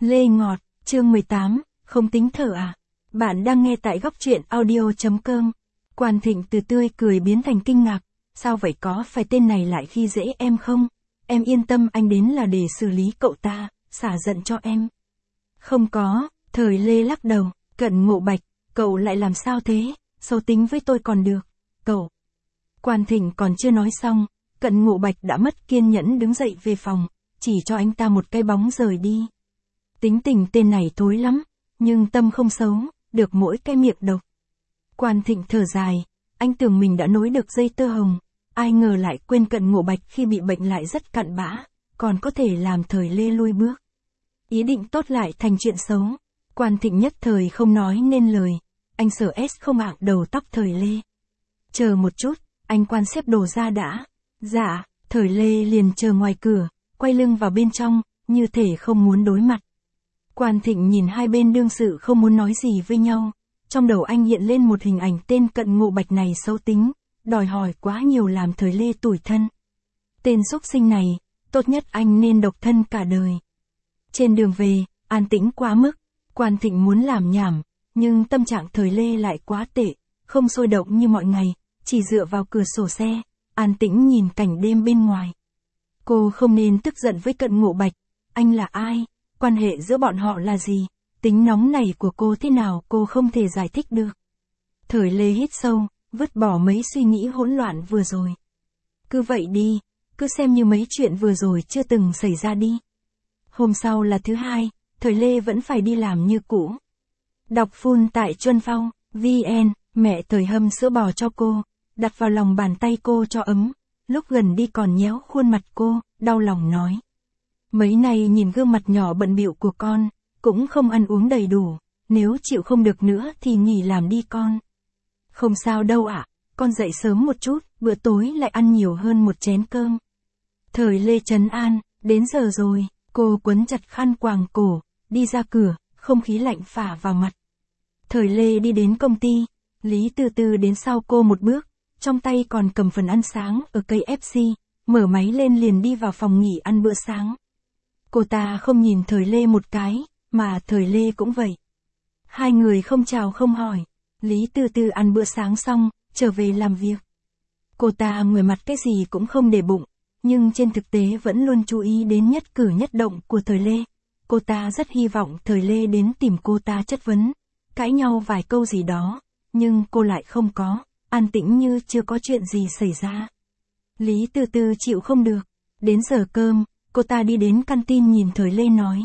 Lê Ngọt, chương 18, không tính thở à? Bạn đang nghe tại góc truyện audio.com. Quan Thịnh từ tươi cười biến thành kinh ngạc. Sao vậy, có phải tên này lại khi dễ em không? Em yên tâm, anh đến là để xử lý cậu ta, xả giận cho em. Không có, Thời Lê lắc đầu. Cận Ngộ Bạch, cậu lại làm sao thế? Xấu tính với tôi còn được. Cậu. Quan Thịnh còn chưa nói xong, Cận Ngộ Bạch đã mất kiên nhẫn đứng dậy về phòng, chỉ cho anh ta một cái bóng rời đi. Tính tình tên này thối lắm, nhưng tâm không xấu, được mỗi cái miệng độc. Quan Thịnh thở dài, anh tưởng mình đã nối được dây tơ hồng, ai ngờ lại quên Cận Ngộ Bạch khi bị bệnh lại rất cặn bã, còn có thể làm Thời Lê lui bước. Ý định tốt lại thành chuyện xấu. Quan Thịnh nhất thời không nói nên lời, anh sợ không ạng đầu tóc Thời Lê. Chờ một chút, anh quan xếp đồ ra đã. Dạ, Thời Lê liền chờ ngoài cửa, quay lưng vào bên trong, như thể không muốn đối mặt. Quan Thịnh nhìn hai bên đương sự không muốn nói gì với nhau, trong đầu anh hiện lên một hình ảnh tên Cận Ngộ Bạch này xấu tính, đòi hỏi quá nhiều làm Thời Lê tủi thân. Tên xúc sinh này, tốt nhất anh nên độc thân cả đời. Trên đường về, an tĩnh quá mức, Quan Thịnh muốn làm nhảm, nhưng tâm trạng Thời Lê lại quá tệ, không sôi động như mọi ngày, chỉ dựa vào cửa sổ xe, an tĩnh nhìn cảnh đêm bên ngoài. Cô không nên tức giận với Cận Ngộ Bạch, anh là ai, quan hệ giữa bọn họ là gì, tính nóng này của cô thế nào cô không thể giải thích được. Thời Lê hít sâu, vứt bỏ mấy suy nghĩ hỗn loạn vừa rồi. Cứ vậy đi, cứ xem như mấy chuyện vừa rồi chưa từng xảy ra đi. Hôm sau là thứ hai, Thời Lê vẫn phải đi làm như cũ. Đọc full tại Chuân Phong, VN, mẹ Thời hâm sữa bò cho cô, đặt vào lòng bàn tay cô cho ấm, lúc gần đi còn nhéo khuôn mặt cô, đau lòng nói. Mấy nay nhìn gương mặt nhỏ bận bịu của con, cũng không ăn uống đầy đủ, nếu chịu không được nữa thì nghỉ làm đi con. Không sao đâu ạ, con dậy sớm một chút, bữa tối lại ăn nhiều hơn một chén cơm. Thời Lê trấn an, đến giờ rồi, cô quấn chặt khăn quàng cổ, đi ra cửa, không khí lạnh phả vào mặt. Thời Lê đi đến công ty, Lý Từ Từ đến sau cô một bước, trong tay còn cầm phần ăn sáng ở cây FC, mở máy lên liền đi vào phòng nghỉ ăn bữa sáng. Cô ta không nhìn Thời Lê một cái, mà Thời Lê cũng vậy. Hai người không chào không hỏi, Lý Từ Từ ăn bữa sáng xong, trở về làm việc. Cô ta người mặt cái gì cũng không để bụng, nhưng trên thực tế vẫn luôn chú ý đến nhất cử nhất động của Thời Lê. Cô ta rất hy vọng Thời Lê đến tìm cô ta chất vấn, cãi nhau vài câu gì đó, nhưng cô lại không có, an tĩnh như chưa có chuyện gì xảy ra. Lý Từ Từ chịu không được, đến giờ cơm, cô ta đi đến canteen nhìn Thời Lê nói.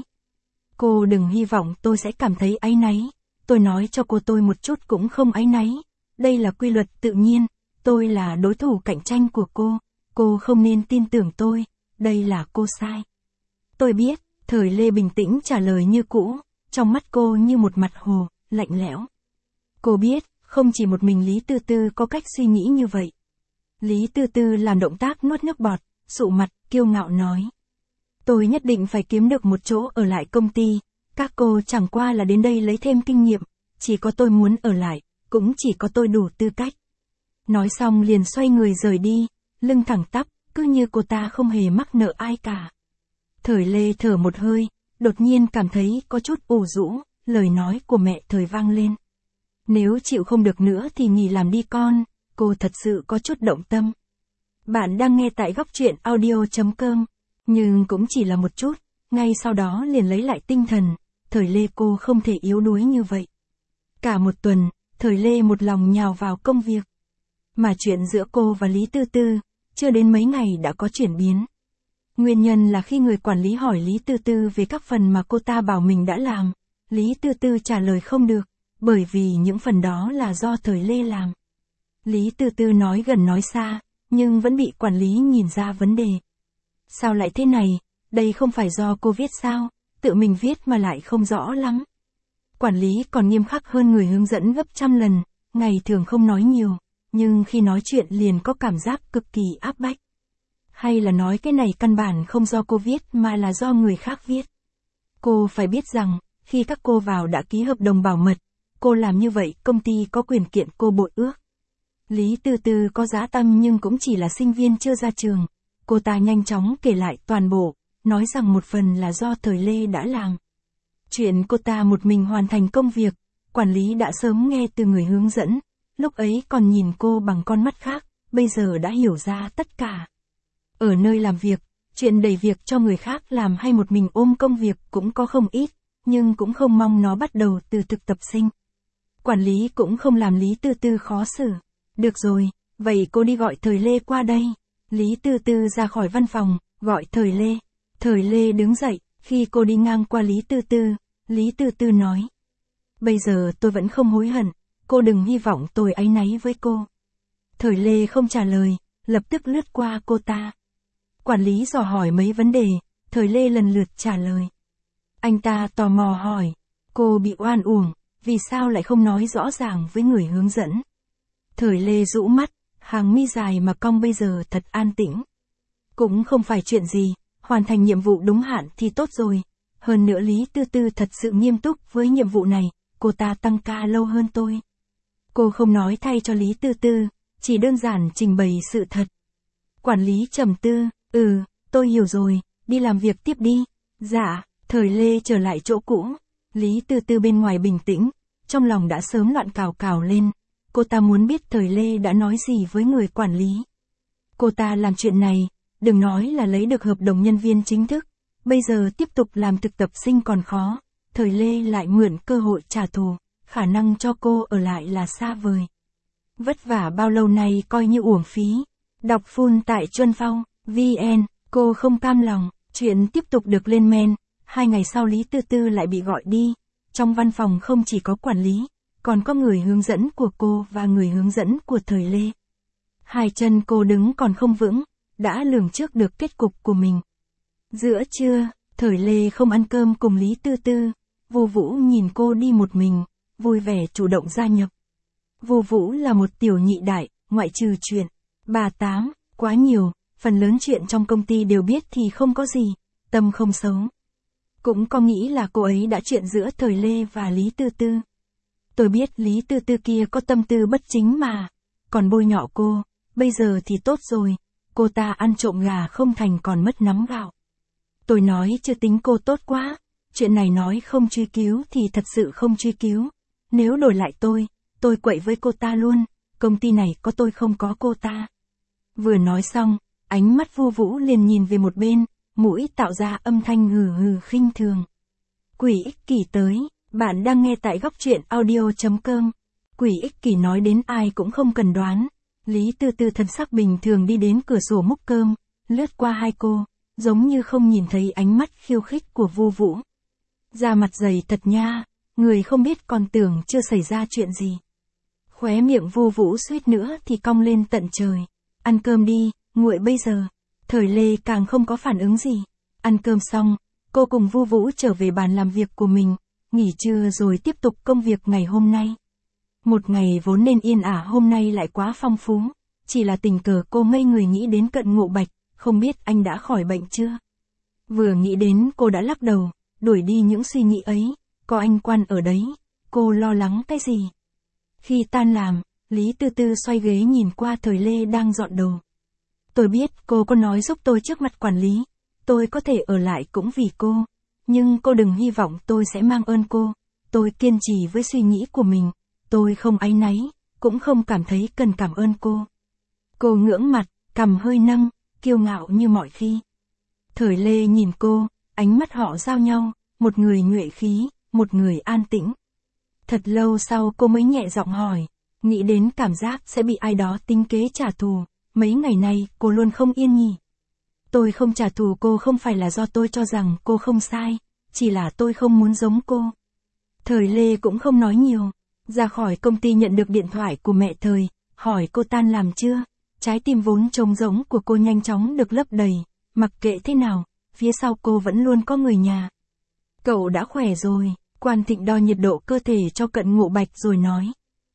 Cô đừng hy vọng tôi sẽ cảm thấy áy náy, tôi nói cho tôi một chút cũng không áy náy, đây là quy luật tự nhiên, tôi là đối thủ cạnh tranh của cô không nên tin tưởng tôi, đây là cô sai. Tôi biết, Thời Lê bình tĩnh trả lời như cũ, trong mắt cô như một mặt hồ, lạnh lẽo. Cô biết, không chỉ một mình Lý Từ Từ có cách suy nghĩ như vậy. Lý Từ Từ làm động tác nuốt nước bọt, sụ mặt, kiêu ngạo nói. Tôi nhất định phải kiếm được một chỗ ở lại công ty, các cô chẳng qua là đến đây lấy thêm kinh nghiệm, chỉ có tôi muốn ở lại, cũng chỉ có tôi đủ tư cách. Nói xong liền xoay người rời đi, lưng thẳng tắp, cứ như cô ta không hề mắc nợ ai cả. Thời Lê thở một hơi, đột nhiên cảm thấy có chút ủ rũ, lời nói của mẹ Thời vang lên. Nếu chịu không được nữa thì nghỉ làm đi con, cô thật sự có chút động tâm. Bạn đang nghe tại góc truyện audio.com, nhưng cũng chỉ là một chút, ngay sau đó liền lấy lại tinh thần, Thời Lê cô không thể yếu đuối như vậy. Cả một tuần, Thời Lê một lòng nhào vào công việc. Mà chuyện giữa cô và Lý Từ Từ, chưa đến mấy ngày đã có chuyển biến. Nguyên nhân là khi người quản lý hỏi Lý Từ Từ về các phần mà cô ta bảo mình đã làm, Lý Từ Từ trả lời không được, bởi vì những phần đó là do Thời Lê làm. Lý Từ Từ nói gần nói xa, nhưng vẫn bị quản lý nhìn ra vấn đề. Sao lại thế này, đây không phải do cô viết sao, tự mình viết mà lại không rõ lắm. Quản lý còn nghiêm khắc hơn người hướng dẫn gấp trăm lần, ngày thường không nói nhiều, nhưng khi nói chuyện liền có cảm giác cực kỳ áp bách. Hay là nói cái này căn bản không do cô viết mà là do người khác viết. Cô phải biết rằng, khi các cô vào đã ký hợp đồng bảo mật, cô làm như vậy công ty có quyền kiện cô bội ước. Lý Từ Từ có dã tâm nhưng cũng chỉ là sinh viên chưa ra trường. Cô ta nhanh chóng kể lại toàn bộ, nói rằng một phần là do Thời Lê đã làm. Chuyện cô ta một mình hoàn thành công việc, quản lý đã sớm nghe từ người hướng dẫn, lúc ấy còn nhìn cô bằng con mắt khác, bây giờ đã hiểu ra tất cả. Ở nơi làm việc, chuyện đẩy việc cho người khác làm hay một mình ôm công việc cũng có không ít, nhưng cũng không mong nó bắt đầu từ thực tập sinh. Quản lý cũng không làm Lý Tư Tư khó xử. Được rồi, vậy cô đi gọi Thời Lê qua đây. Lý Tư Tư ra khỏi văn phòng, gọi Thời Lê. Thời Lê đứng dậy, khi cô đi ngang qua Lý Tư Tư nói. Bây giờ tôi vẫn không hối hận, cô đừng hy vọng tôi áy náy với cô. Thời Lê không trả lời, lập tức lướt qua cô ta. Quản lý dò hỏi mấy vấn đề, Thời Lê lần lượt trả lời. Anh ta tò mò hỏi, cô bị oan uổng, vì sao lại không nói rõ ràng với người hướng dẫn? Thời Lê rũ mắt, hàng mi dài mà cong bây giờ thật an tĩnh. Cũng không phải chuyện gì, hoàn thành nhiệm vụ đúng hạn thì tốt rồi. Hơn nữa Lý Tư Tư thật sự nghiêm túc với nhiệm vụ này, cô ta tăng ca lâu hơn tôi. Cô không nói thay cho Lý Tư Tư, chỉ đơn giản trình bày sự thật. Quản lý trầm tư, tôi hiểu rồi, đi làm việc tiếp đi. Dạ, Thời Lê trở lại chỗ cũ. Lý Tư Tư bên ngoài bình tĩnh, trong lòng đã sớm loạn cào cào lên. Cô ta muốn biết Thời Lê đã nói gì với người quản lý. Cô ta làm chuyện này, đừng nói là lấy được hợp đồng nhân viên chính thức. Bây giờ tiếp tục làm thực tập sinh còn khó. Thời Lê lại mượn cơ hội trả thù, khả năng cho cô ở lại là xa vời. Vất vả bao lâu nay coi như uổng phí. Đọc full tại Chuân Phong, VN, cô không cam lòng, chuyện tiếp tục được lên men. 2 ngày sau Lý Tư Tư lại bị gọi đi. Trong văn phòng không chỉ có quản lý, còn có người hướng dẫn của cô và người hướng dẫn của Thời Lê. Hai chân cô đứng còn không vững, đã lường trước được kết cục của mình. Giữa trưa, Thời Lê không ăn cơm cùng Lý Tư Tư. Vô Vũ nhìn cô đi một mình, vui vẻ chủ động gia nhập. Vô Vũ là một tiểu nhị đại, ngoại trừ chuyện bà Tám, quá nhiều, phần lớn chuyện trong công ty đều biết thì không có gì, tâm không xấu. Cũng có nghĩ là cô ấy đã chuyện giữa Thời Lê và Lý Tư Tư. Tôi biết Lý Tư Tư kia có tâm tư bất chính mà, còn bôi nhọ cô, bây giờ thì tốt rồi, cô ta ăn trộm gà không thành còn mất nắm gạo. Tôi nói chưa tính cô tốt quá, chuyện này nói không truy cứu thì thật sự không truy cứu. Nếu đổi lại tôi quậy với cô ta luôn, công ty này có tôi không có cô ta. Vừa nói xong, ánh mắt Vô Vũ liền nhìn về một bên, mũi tạo ra âm thanh hừ hừ khinh thường. Quỷ ích kỷ tới, bạn đang nghe tại góc truyện audio.com. Quỷ ích kỷ nói đến ai cũng không cần đoán. Lý Tư Tư thân sắc bình thường đi đến cửa sổ múc cơm, lướt qua hai cô, giống như không nhìn thấy ánh mắt khiêu khích của Vô Vũ. Da mặt dày thật nha, người không biết còn tưởng chưa xảy ra chuyện gì. Khóe miệng Vô Vũ suýt nữa thì cong lên tận trời. Ăn cơm đi, nguội bây giờ. Thời Lê càng không có phản ứng gì. Ăn cơm xong, cô cùng Vô Vũ trở về bàn làm việc của mình, nghỉ trưa rồi tiếp tục công việc ngày hôm nay. Một ngày vốn nên yên ả hôm nay lại quá phong phú, chỉ là tình cờ cô ngây người nghĩ đến Cận Ngộ Bạch, không biết anh đã khỏi bệnh chưa. Vừa nghĩ đến cô đã lắc đầu, đuổi đi những suy nghĩ ấy, có anh Quan ở đấy, cô lo lắng cái gì. Khi tan làm, Lý Tư Tư xoay ghế nhìn qua Thời Lê đang dọn đồ. Tôi biết cô có nói giúp tôi trước mặt quản lý, tôi có thể ở lại cũng vì cô, nhưng cô đừng hy vọng tôi sẽ mang ơn cô. Tôi kiên trì với suy nghĩ của mình, tôi không áy náy, cũng không cảm thấy cần cảm ơn cô. Cô ngưỡng mặt, cằm hơi nâng, kiêu ngạo như mọi khi. Thời Lê nhìn cô, ánh mắt họ giao nhau, một người nhuệ khí, một người an tĩnh. Thật lâu sau cô mới nhẹ giọng hỏi, nghĩ đến cảm giác sẽ bị ai đó tính kế trả thù, mấy ngày nay cô luôn không yên nhỉ. Tôi không trả thù cô không phải là do tôi cho rằng cô không sai, chỉ là tôi không muốn giống cô. Thời Lê cũng không nói nhiều, ra khỏi công ty nhận được điện thoại của mẹ Thời, hỏi cô tan làm chưa. Trái tim vốn trống rỗng của cô nhanh chóng được lấp đầy, mặc kệ thế nào, phía sau cô vẫn luôn có người nhà. Cậu đã khỏe rồi, Quan Thịnh đo nhiệt độ cơ thể cho Cận Ngộ Bạch rồi nói.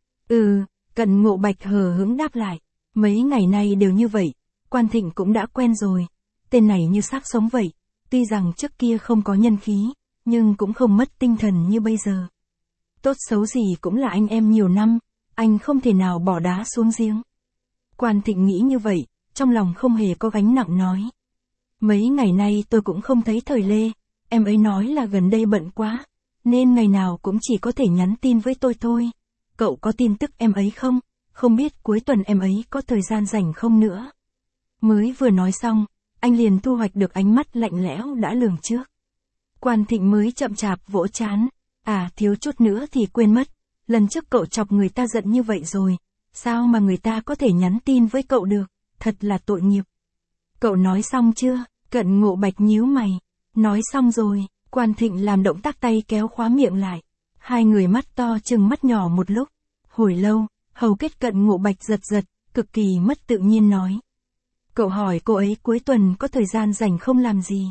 Cận Ngộ Bạch hờ hững đáp lại, mấy ngày nay đều như vậy, Quan Thịnh cũng đã quen rồi, tên này như xác sống vậy, tuy rằng trước kia không có nhân khí, nhưng cũng không mất tinh thần như bây giờ. Tốt xấu gì cũng là anh em nhiều năm, anh không thể nào bỏ đá xuống giếng. Quan Thịnh nghĩ như vậy, trong lòng không hề có gánh nặng nói. Mấy ngày nay tôi cũng không thấy Thời Lê, em ấy nói là gần đây bận quá, nên ngày nào cũng chỉ có thể nhắn tin với tôi thôi. Cậu có tin tức em ấy không? Không biết cuối tuần em ấy có thời gian rảnh không nữa. Mới vừa nói xong, anh liền thu hoạch được ánh mắt lạnh lẽo đã lường trước. Quan Thịnh mới chậm chạp vỗ trán. À, thiếu chút nữa thì quên mất. Lần trước cậu chọc người ta giận như vậy rồi. Sao mà người ta có thể nhắn tin với cậu được? Thật là tội nghiệp. Cậu nói xong chưa? Cận Ngộ Bạch nhíu mày. Nói xong rồi. Quan Thịnh làm động tác tay kéo khóa miệng lại. Hai người mắt to chừng mắt nhỏ một lúc. Hồi lâu, hầu kết Cận Ngộ Bạch giật giật, cực kỳ mất tự nhiên nói. Cậu hỏi cô ấy cuối tuần có thời gian rảnh không làm gì?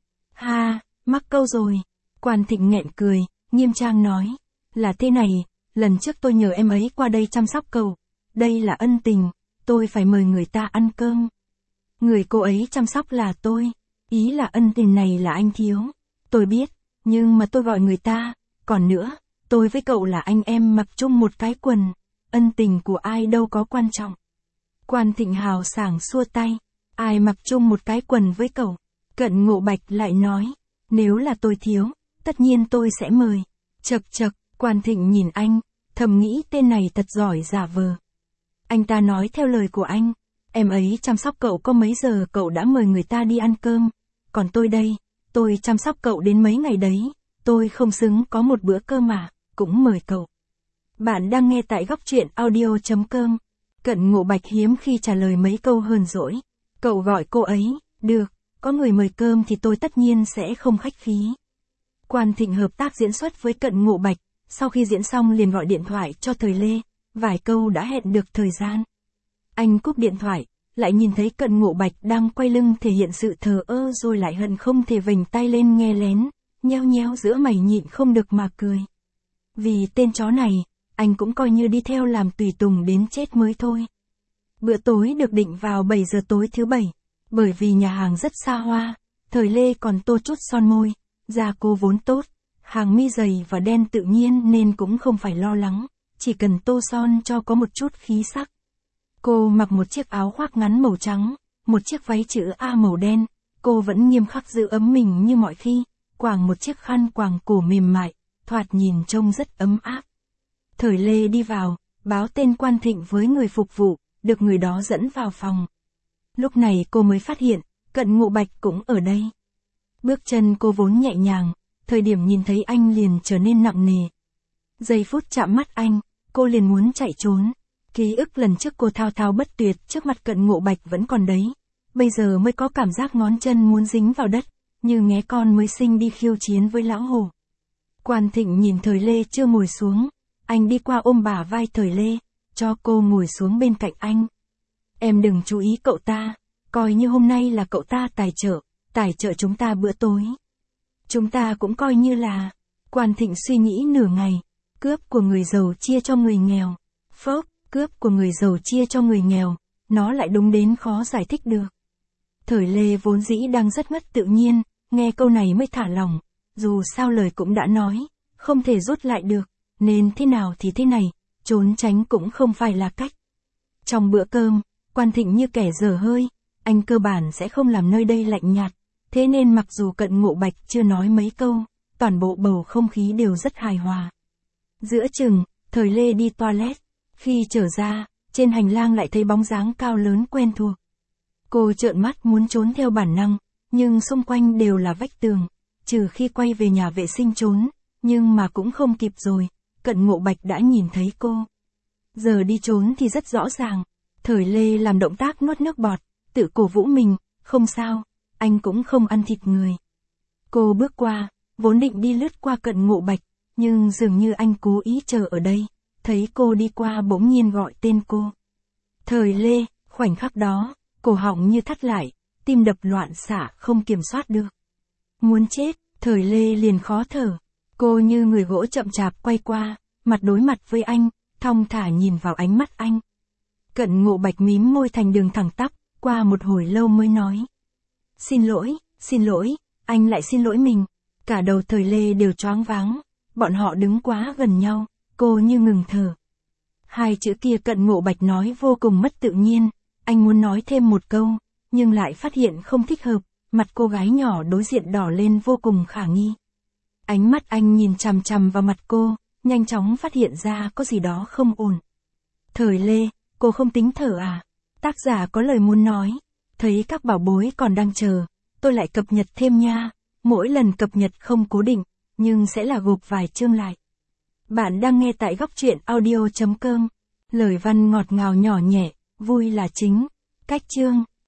Ha, mắc câu rồi. Quan Thịnh nghẹn cười, nghiêm trang nói. Là thế này, lần trước tôi nhờ em ấy qua đây chăm sóc cậu. Đây là ân tình, tôi phải mời người ta ăn cơm. Người cô ấy chăm sóc là tôi. Ý là ân tình này là anh thiếu. Tôi biết, nhưng mà tôi gọi người ta. Còn nữa, tôi với cậu là anh em mặc chung một cái quần. Ân tình của ai đâu có quan trọng. Quan Thịnh hào sảng xua tay. Ai mặc chung một cái quần với cậu? Cận Ngộ Bạch lại nói. Nếu là tôi thiếu, tất nhiên tôi sẽ mời. Chậc chậc, Quan Thịnh nhìn anh, thầm nghĩ tên này thật giỏi giả vờ. Anh ta nói theo lời của anh. Em ấy chăm sóc cậu có mấy giờ cậu đã mời người ta đi ăn cơm. Còn tôi đây, tôi chăm sóc cậu đến mấy ngày đấy. Tôi không xứng có một bữa cơm mà, cũng mời cậu. Bạn đang nghe tại góc truyện audio.com. Cận Ngộ Bạch hiếm khi trả lời mấy câu hờn dỗi. Cậu gọi cô ấy, được, có người mời cơm thì tôi tất nhiên sẽ không khách khí. Quan Thịnh hợp tác diễn xuất với Cận Ngộ Bạch, sau khi diễn xong liền gọi điện thoại cho Thời Lê, vài câu đã hẹn được thời gian. Anh cúp điện thoại, lại nhìn thấy Cận Ngộ Bạch đang quay lưng thể hiện sự thờ ơ rồi lại hận không thể vểnh tay lên nghe lén, nheo nhéo giữa mày nhịn không được mà cười. Vì tên chó này, anh cũng coi như đi theo làm tùy tùng đến chết mới thôi. Bữa tối được định vào 7 giờ tối thứ Bảy, bởi vì nhà hàng rất xa hoa, Thời Lê còn tô chút son môi, da cô vốn tốt, hàng mi dày và đen tự nhiên nên cũng không phải lo lắng, chỉ cần tô son cho có một chút khí sắc. Cô mặc một chiếc áo khoác ngắn màu trắng, một chiếc váy chữ A màu đen, cô vẫn nghiêm khắc giữ ấm mình như mọi khi, quàng một chiếc khăn quàng cổ mềm mại, thoạt nhìn trông rất ấm áp. Thời Lê đi vào, báo tên Quan Thịnh với người phục vụ, được người đó dẫn vào phòng. Lúc này cô mới phát hiện, Cận Ngộ Bạch cũng ở đây. Bước chân cô vốn nhẹ nhàng, thời điểm nhìn thấy anh liền trở nên nặng nề. Giây phút chạm mắt anh, cô liền muốn chạy trốn. Ký ức lần trước cô thao thao bất tuyệt trước mặt Cận Ngộ Bạch vẫn còn đấy. Bây giờ mới có cảm giác ngón chân muốn dính vào đất, như nghé con mới sinh đi khiêu chiến với lão hổ. Quan Thịnh nhìn Thời Lê chưa ngồi xuống, anh đi qua ôm bả vai Thời Lê, cho cô ngồi xuống bên cạnh anh. Em đừng chú ý cậu ta, coi như hôm nay là cậu ta tài trợ chúng ta bữa tối. Chúng ta cũng coi như là, Quan Thịnh suy nghĩ nửa ngày, cướp của người giàu chia cho người nghèo. Phốc, cướp của người giàu chia cho người nghèo, nó lại đúng đến khó giải thích được. Thời Lê vốn dĩ đang rất mất tự nhiên, nghe câu này mới thả lỏng, dù sao lời cũng đã nói, không thể rút lại được, nên thế nào thì thế này, trốn tránh cũng không phải là cách. Trong bữa cơm, Quan Thịnh như kẻ dở hơi, anh cơ bản sẽ không làm nơi đây lạnh nhạt, thế nên mặc dù Cận Ngộ Bạch chưa nói mấy câu, toàn bộ bầu không khí đều rất hài hòa. Giữa chừng, Thời Lê đi toilet, khi trở ra, trên hành lang lại thấy bóng dáng cao lớn quen thuộc. Cô trợn mắt muốn trốn theo bản năng, nhưng xung quanh đều là vách tường, trừ khi quay về nhà vệ sinh trốn, nhưng mà cũng không kịp rồi, Cận Ngộ Bạch đã nhìn thấy cô. Giờ đi trốn thì rất rõ ràng, Thời Lê làm động tác nuốt nước bọt, tự cổ vũ mình, không sao, anh cũng không ăn thịt người. Cô bước qua, vốn định đi lướt qua Cận Ngộ Bạch, nhưng dường như anh cố ý chờ ở đây, thấy cô đi qua bỗng nhiên gọi tên cô. Thời Lê, khoảnh khắc đó, cổ họng như thắt lại, tim đập loạn xạ không kiểm soát được. Muốn chết, Thời Lê liền khó thở. Cô như người gỗ chậm chạp quay qua, mặt đối mặt với anh, thong thả nhìn vào ánh mắt anh. Cận Ngộ Bạch mím môi thành đường thẳng tắp, qua một hồi lâu mới nói. Xin lỗi, anh lại xin lỗi mình. Cả đầu Thời Lê đều choáng váng, bọn họ đứng quá gần nhau, cô như ngừng thở. Hai chữ kia Cận Ngộ Bạch nói vô cùng mất tự nhiên, anh muốn nói thêm một câu, nhưng lại phát hiện không thích hợp, mặt cô gái nhỏ đối diện đỏ lên vô cùng khả nghi. Ánh mắt anh nhìn chằm chằm vào mặt cô, nhanh chóng phát hiện ra có gì đó không ổn. Thời Lê, cô không tính thở à? Tác giả có lời muốn nói. Thấy các bảo bối còn đang chờ, tôi lại cập nhật thêm nha. Mỗi lần cập nhật không cố định, nhưng sẽ là gộp vài chương lại. Bạn đang nghe tại góc truyện audio.com. Lời văn ngọt ngào nhỏ nhẹ, vui là chính. Cách chương.